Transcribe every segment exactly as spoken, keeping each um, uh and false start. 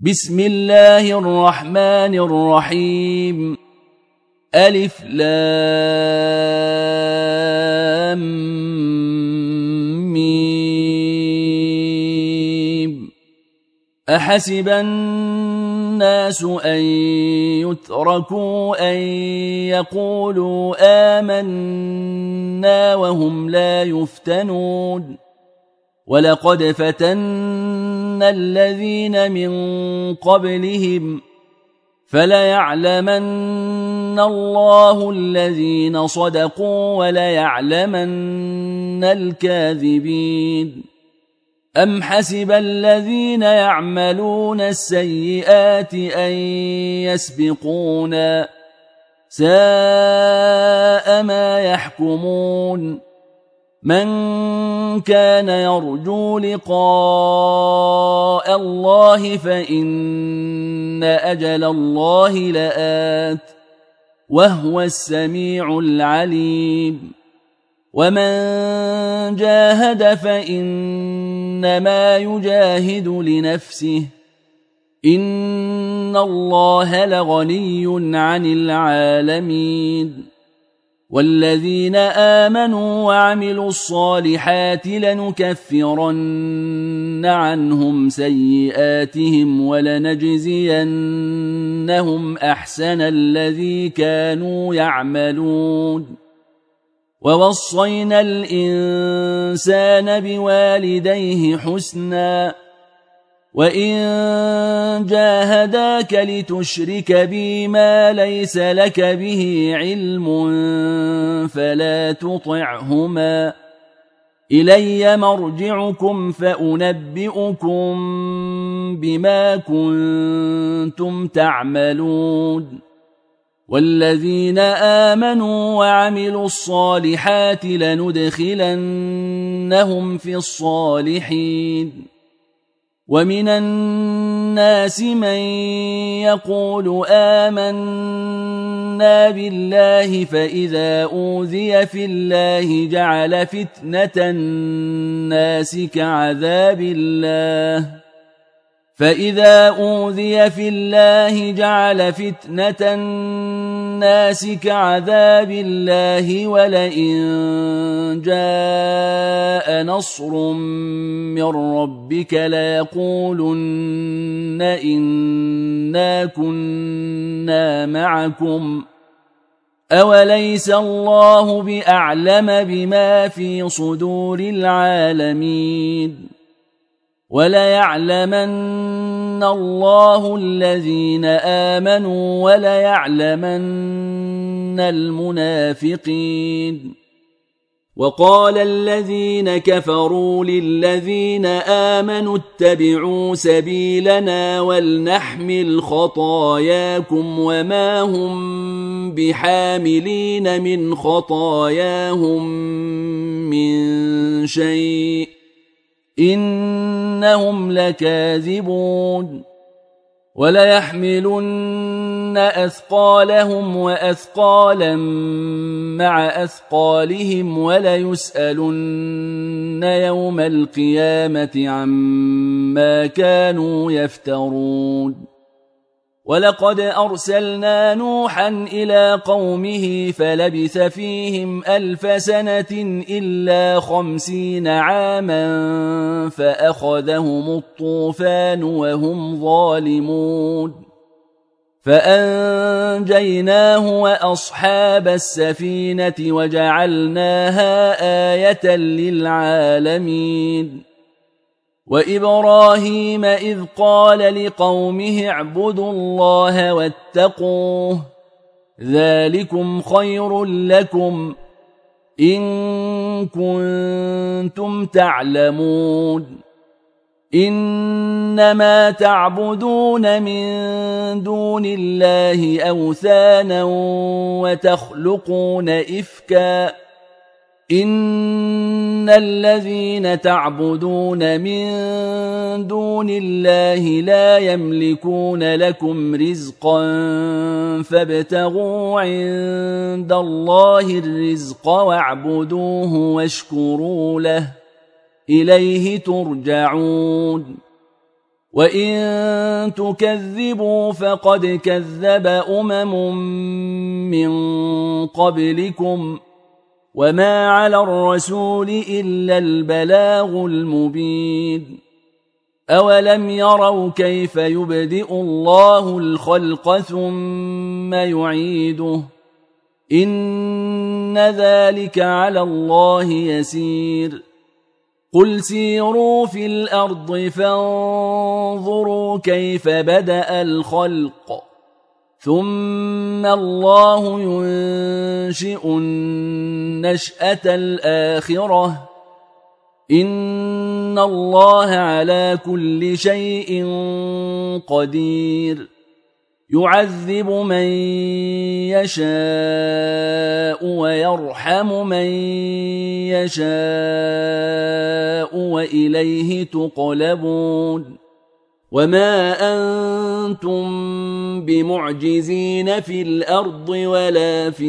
بسم الله الرحمن الرحيم. ألف لام ميم. أحسب الناس أن يتركوا أن يقولوا آمنا وهم لا يفتنون. ولقد فتنا الذين من قبلهم فليعلمن الله الذين صدقوا وليعلمن الكاذبين. أم حسب الذين يعملون السيئات أن يسبقونا ساء ما يحكمون. من كان يرجو لقاء الله فإن أجل الله لآت وهو السميع العليم. ومن جاهد فإنما يجاهد لنفسه إن الله لغني عن العالمين. والذين آمنوا وعملوا الصالحات لنكفرن عنهم سيئاتهم ولنجزينهم أحسن الذي كانوا يعملون. ووصينا الإنسان بوالديه حسنا وإن جاهداك لتشرك بي ما ليس لك به علم فلا تطعهما إلي مرجعكم فأنبئكم بما كنتم تعملون. والذين آمنوا وعملوا الصالحات لندخلنهم في الصالحين. ومن الناس من يقول آمنا بالله فإذا أوذي في الله جعل فتنة الناس كعذاب الله فإذا أوذي في الله جعل فتنة الناس كعذاب الله ولئن جاء نصر من ربك ليقولن إنا كنا معكم أوليس الله بأعلم بما في صدور العالمين. وليعلمن الله الذين آمنوا وليعلمن المنافقين. وقال الذين كفروا للذين آمنوا اتبعوا سبيلنا ولنحمل خطاياكم وما هم بحاملين من خطاياهم من شيء إنهم لكاذبون. وليحملن أثقالهم وأثقالا مع أثقالهم وليسألن يوم القيامة عما كانوا يفترون. ولقد أرسلنا نوحا إلى قومه فلبث فيهم ألف سنة إلا خمسين عاما فأخذهم الطوفان وهم ظالمون فأنجيناه وأصحاب السفينة وجعلناها آية للعالمين. وإبراهيم إذ قال لقومه اعبدوا الله واتقوه ذلكم خير لكم إن كنتم تعلمون. إنما تعبدون من دون الله أوثانا وتخلقون إفكا إن الذين تعبدون من دون الله لا يملكون لكم رزقا فابتغوا عند الله الرزق واعبدوه واشكروا له إليه ترجعون. وإن تكذبوا فقد كذب أمم من قبلكم وما على الرسول إلا البلاغ المبين أولم يروا كيف يبدئ الله الخلق ثم يعيده إن ذلك على الله يسير قل سيروا في الأرض فانظروا كيف بدأ الخلق ثم الله ينشئ النشأة الآخرة إن الله على كل شيء قدير يعذب من يشاء ويرحم من يشاء وإليه تقلبون وما أنتم بمعجزين في الأرض ولا في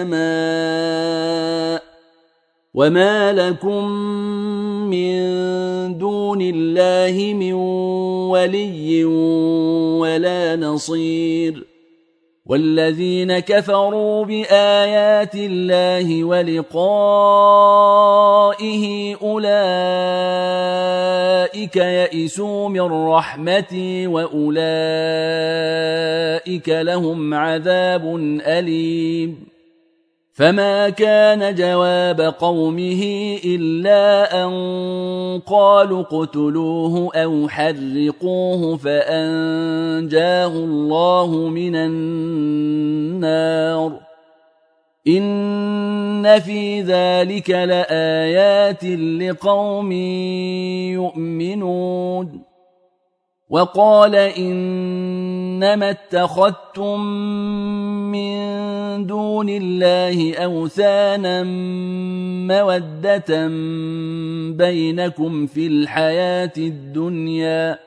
السماء وما لكم من دون الله من ولي ولا نصير والذين كفروا بآيات الله ولقائه أولئك يئسوا من رحمتي وأولئك لهم عذاب أليم فما كان جواب قومه إلا أن قالوا اقتلوه أو حرقوه فأنجاه الله من النار إن في ذلك لآيات لقوم يؤمنون وقال إنما اتخذتم من دون الله أوثانا مودة بينكم في الحياة الدنيا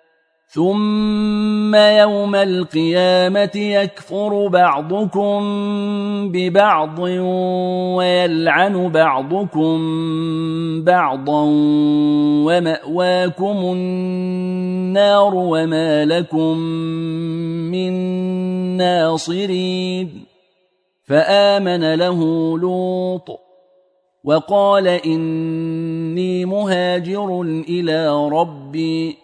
ثم يوم القيامة يكفر بعضكم ببعض ويلعن بعضكم بعضا ومأواكم النار وما لكم من ناصرين فآمن له لوط وقال إني مهاجر إلى ربي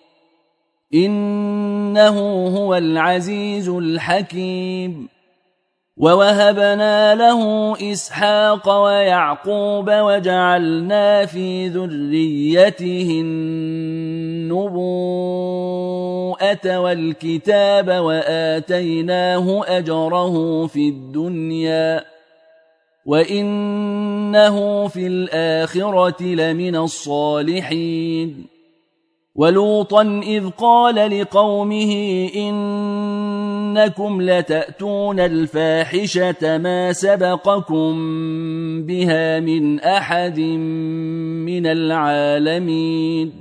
إنه هو العزيز الحكيم ووهبنا له إسحاق ويعقوب وجعلنا في ذريته النبوءة والكتاب وآتيناه أجره في الدنيا وإنه في الآخرة لمن الصالحين ولوطا إذ قال لقومه إنكم لتأتون الفاحشة ما سبقكم بها من أحد من العالمين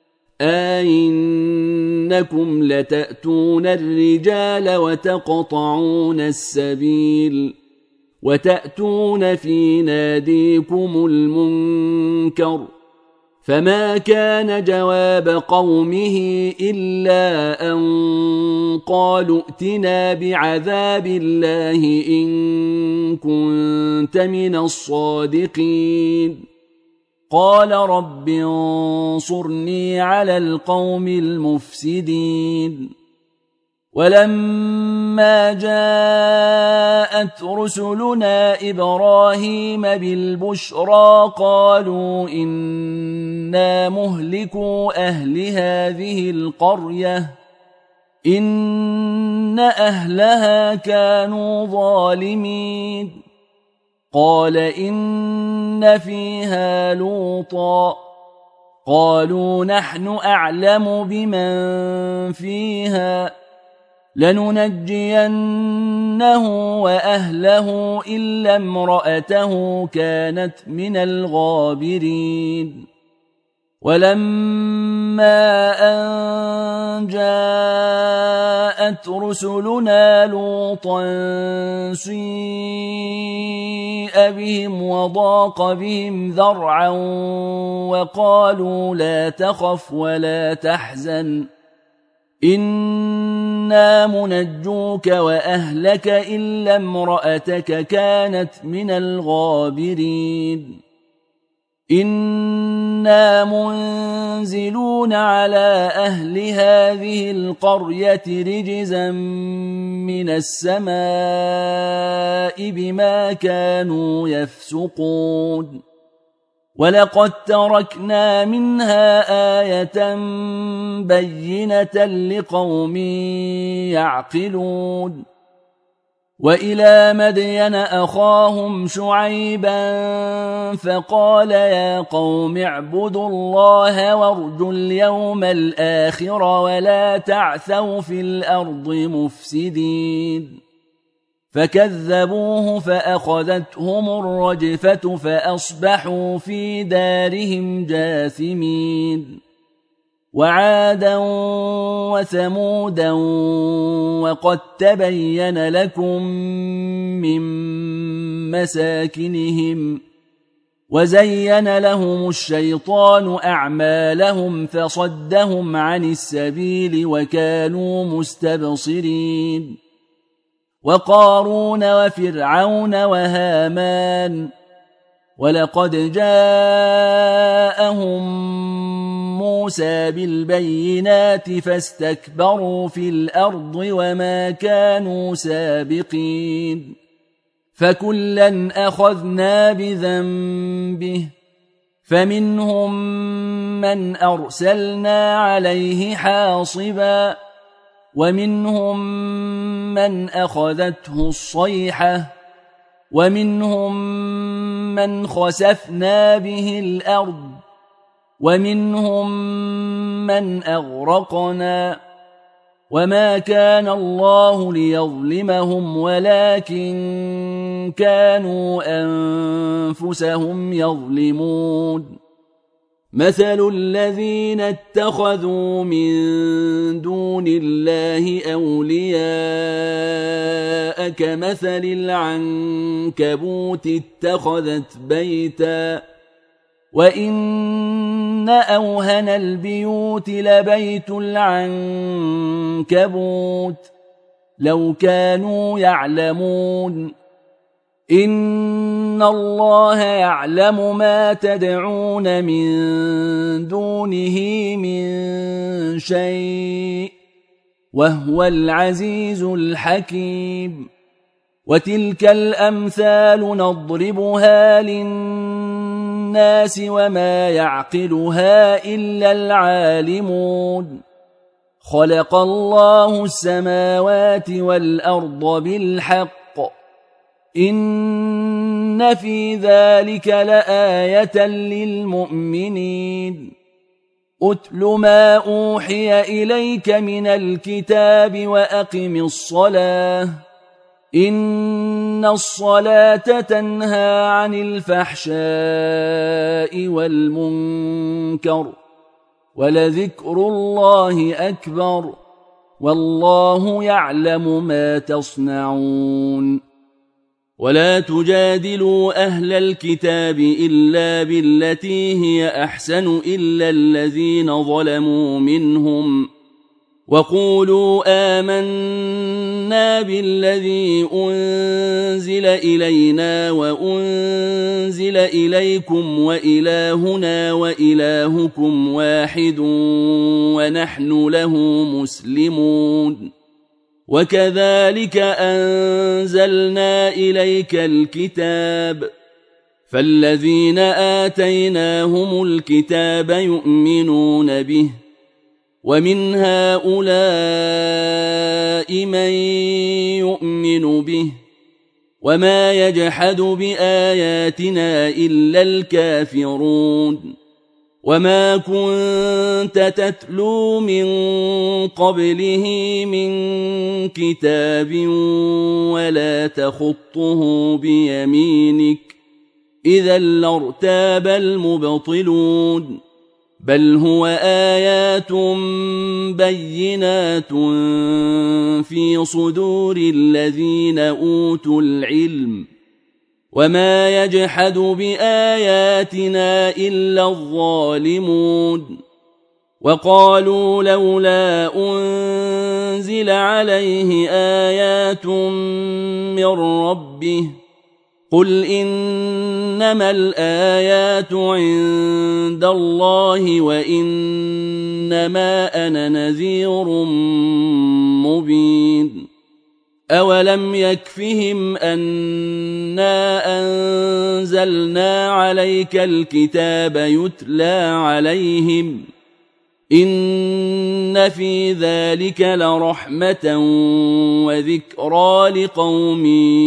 أئنكم لتأتون الرجال وتقطعون السبيل وتأتون في ناديكم المنكر فما كان جواب قومه إلا أن قالوا ائتنا بعذاب الله إن كنت من الصادقين قال رب انصرني على القوم المفسدين ولما جاءت رسلنا إبراهيم بالبشرى قالوا إنا مهلكوا أهل هذه القرية إن أهلها كانوا ظالمين قال إن فيها لوطا قالوا نحن أعلم بمن فيها لننجينه وأهله إلا امرأته كانت من الغابرين ولما أن جاءت رسلنا لوطا سيء بهم وضاق بهم ذرعا وقالوا لا تخف ولا تحزن إنا منجوك وأهلك إلا امرأتك كانت من الغابرين إنا منزلون على أهل هذه القرية رجزا من السماء بما كانوا يفسقون ولقد تركنا منها آية بينة لقوم يعقلون وإلى مدين أخاهم شعيبا فقال يا قوم اعبدوا الله وارجوا اليوم الآخر ولا تعثوا في الأرض مفسدين فكذبوه فأخذتهم الرجفة فأصبحوا في دارهم جاثمين وعادا وثمودا وقد تبين لكم من مساكنهم وزين لهم الشيطان أعمالهم فصدهم عن السبيل وكانوا مستبصرين وقارون وفرعون وهامان ولقد جاءهم موسى بالبينات فاستكبروا في الأرض وما كانوا سابقين فكلا أخذنا بذنبه فمنهم من أرسلنا عليه حاصبا ومنهم من أخذته الصيحة ومنهم من خسفنا به الأرض ومنهم من أغرقنا وما كان الله ليظلمهم ولكن كانوا أنفسهم يظلمون مثل الذين اتخذوا من دون الله أولياء كمثل العنكبوت اتخذت بيتا وإن أوهن البيوت لبيت العنكبوت لو كانوا يعلمون إن الله يعلم ما تدعون من دونه من شيء وهو العزيز الحكيم وتلك الأمثال نضربها للناس وما يعقلها إلا العالمون خلق الله السماوات والأرض بالحق إن في ذلك لآية للمؤمنين أتل ما أوحي إليك من الكتاب وأقم الصلاة إن الصلاة تنهى عن الفحشاء والمنكر ولذكر الله أكبر والله يعلم ما تصنعون ولا تجادلوا أهل الكتاب إلا بالتي هي أحسن إلا الذين ظلموا منهم وقولوا آمنا بالذي أنزل إلينا وأنزل إليكم وإلهنا وإلهكم واحد ونحن له مسلمون وكذلك أنزلنا إليك الكتاب فالذين آتيناهم الكتاب يؤمنون به ومن هؤلاء من يؤمن به وما يجحد بآياتنا إلا الكافرون وما كنت تتلو من قبله من كتاب ولا تخطه بيمينك إذا لارتاب المبطلون بل هو آيات بينات في صدور الذين أوتوا العلم وما يجحد بآياتنا إلا الظالمون وقالوا لولا أنزل عليه آيات من ربه قل إنما الآيات عند الله وإنما أنا نذير مبين أولم يكفهم أنا أنزلنا عليك الكتاب يتلى عليهم إن في ذلك لرحمة وذكرى لقوم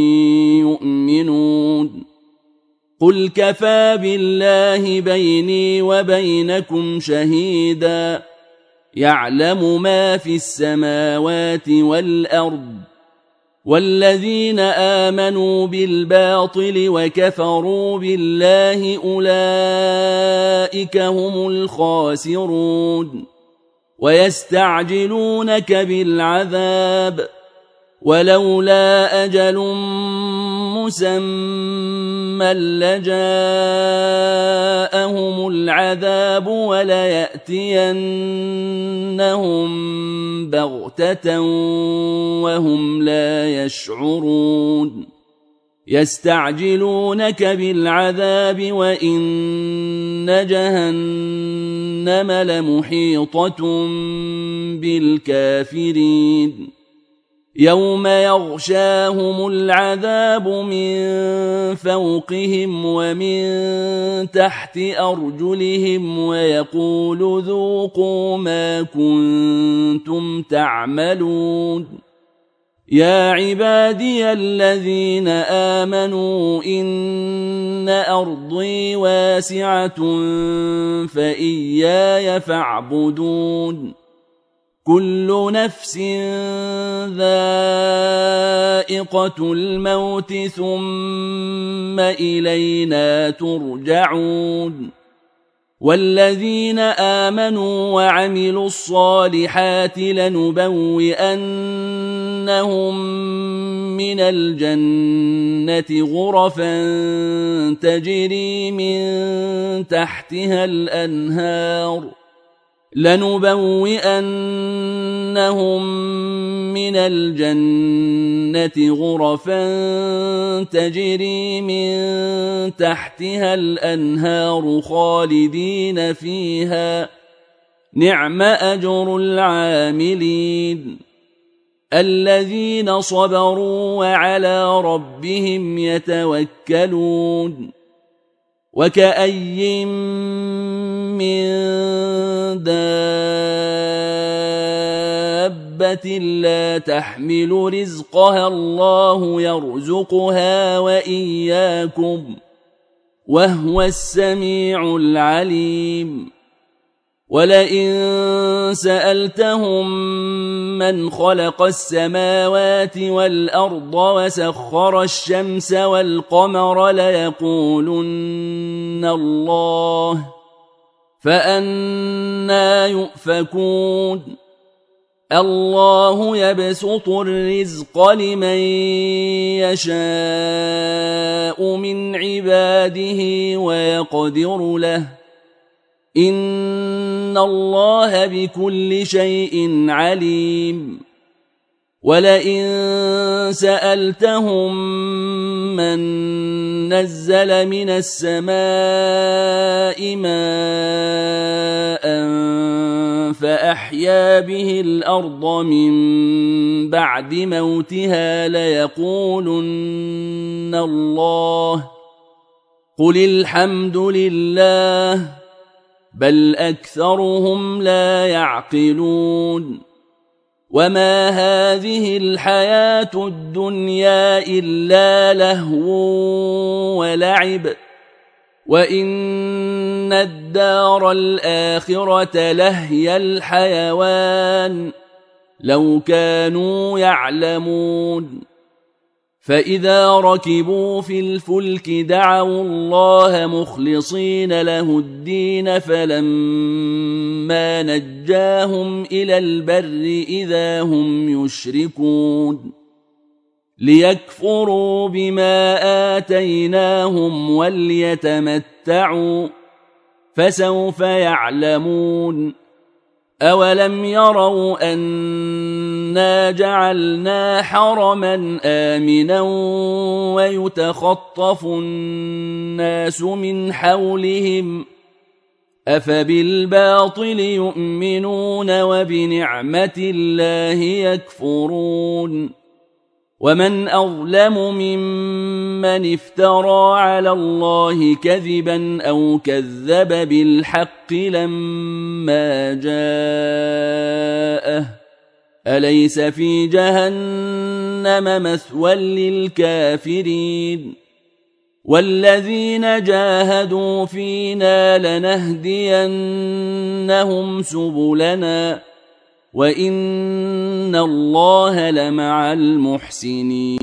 يؤمنون قل كفى بالله بيني وبينكم شهيدا يعلم ما في السماوات والأرض والذين آمنوا بالباطل وكفروا بالله أولئك هم الخاسرون ويستعجلونك بالعذاب ولولا أجل مسمى لجاءهم العذاب وليأتينهم بغتة وهم لا يشعرون يستعجلونك بالعذاب وإن جهنم لمحيطة بالكافرين يوم يغشاهم العذاب من فوقهم ومن تحت أرجلهم ويقول ذوقوا ما كنتم تعملون يا عبادي الذين آمنوا إن أرضي واسعة فإياي فاعبدون كل نفس ذائقة الموت ثم إلينا ترجعون والذين آمنوا وعملوا الصالحات لنبوئنهم من الجنة غرفا تجري من تحتها الأنهار لنبوئنهم من الجنة غرفا تجري من تحتها الأنهار خالدين فيها نعم أجر العاملين الذين صبروا وعلى ربهم يتوكلون وكأي من دابة لا تحمل رزقها الله يرزقها وإياكم وهو السميع العليم ولئن سألتهم من خلق السماوات والأرض وسخر الشمس والقمر ليقولن الله فأنى يؤفكون الله يبسط الرزق لمن يشاء من عباده ويقدر له إن الله بكل شيء عليم ولئن سألتهم من نزل من السماء ماء فأحيا به الأرض من بعد موتها ليقولن الله قل الحمد لله بل أكثرهم لا يعقلون وما هذه الحياة الدنيا إلا لهو ولعب وإن الدار الآخرة لهي الحيوان لو كانوا يعلمون فإذا ركبوا في الفلك دعوا الله مخلصين له الدين فلما نجاهم إلى البر إذا هم يشركون ليكفروا بما آتيناهم وليتمتعوا فسوف يعلمون أولم يروا أنا جعلنا حرما آمنا ويتخطف الناس من حولهم أفبالباطل يؤمنون وبنعمة الله يكفرون ومن أظلم ممن افترى على الله كذبا أو كذب بالحق لما جاءه أليس في جهنم مثوى للكافرين والذين جاهدوا فينا لنهدينهم سبلنا وإن الله لمع المحسنين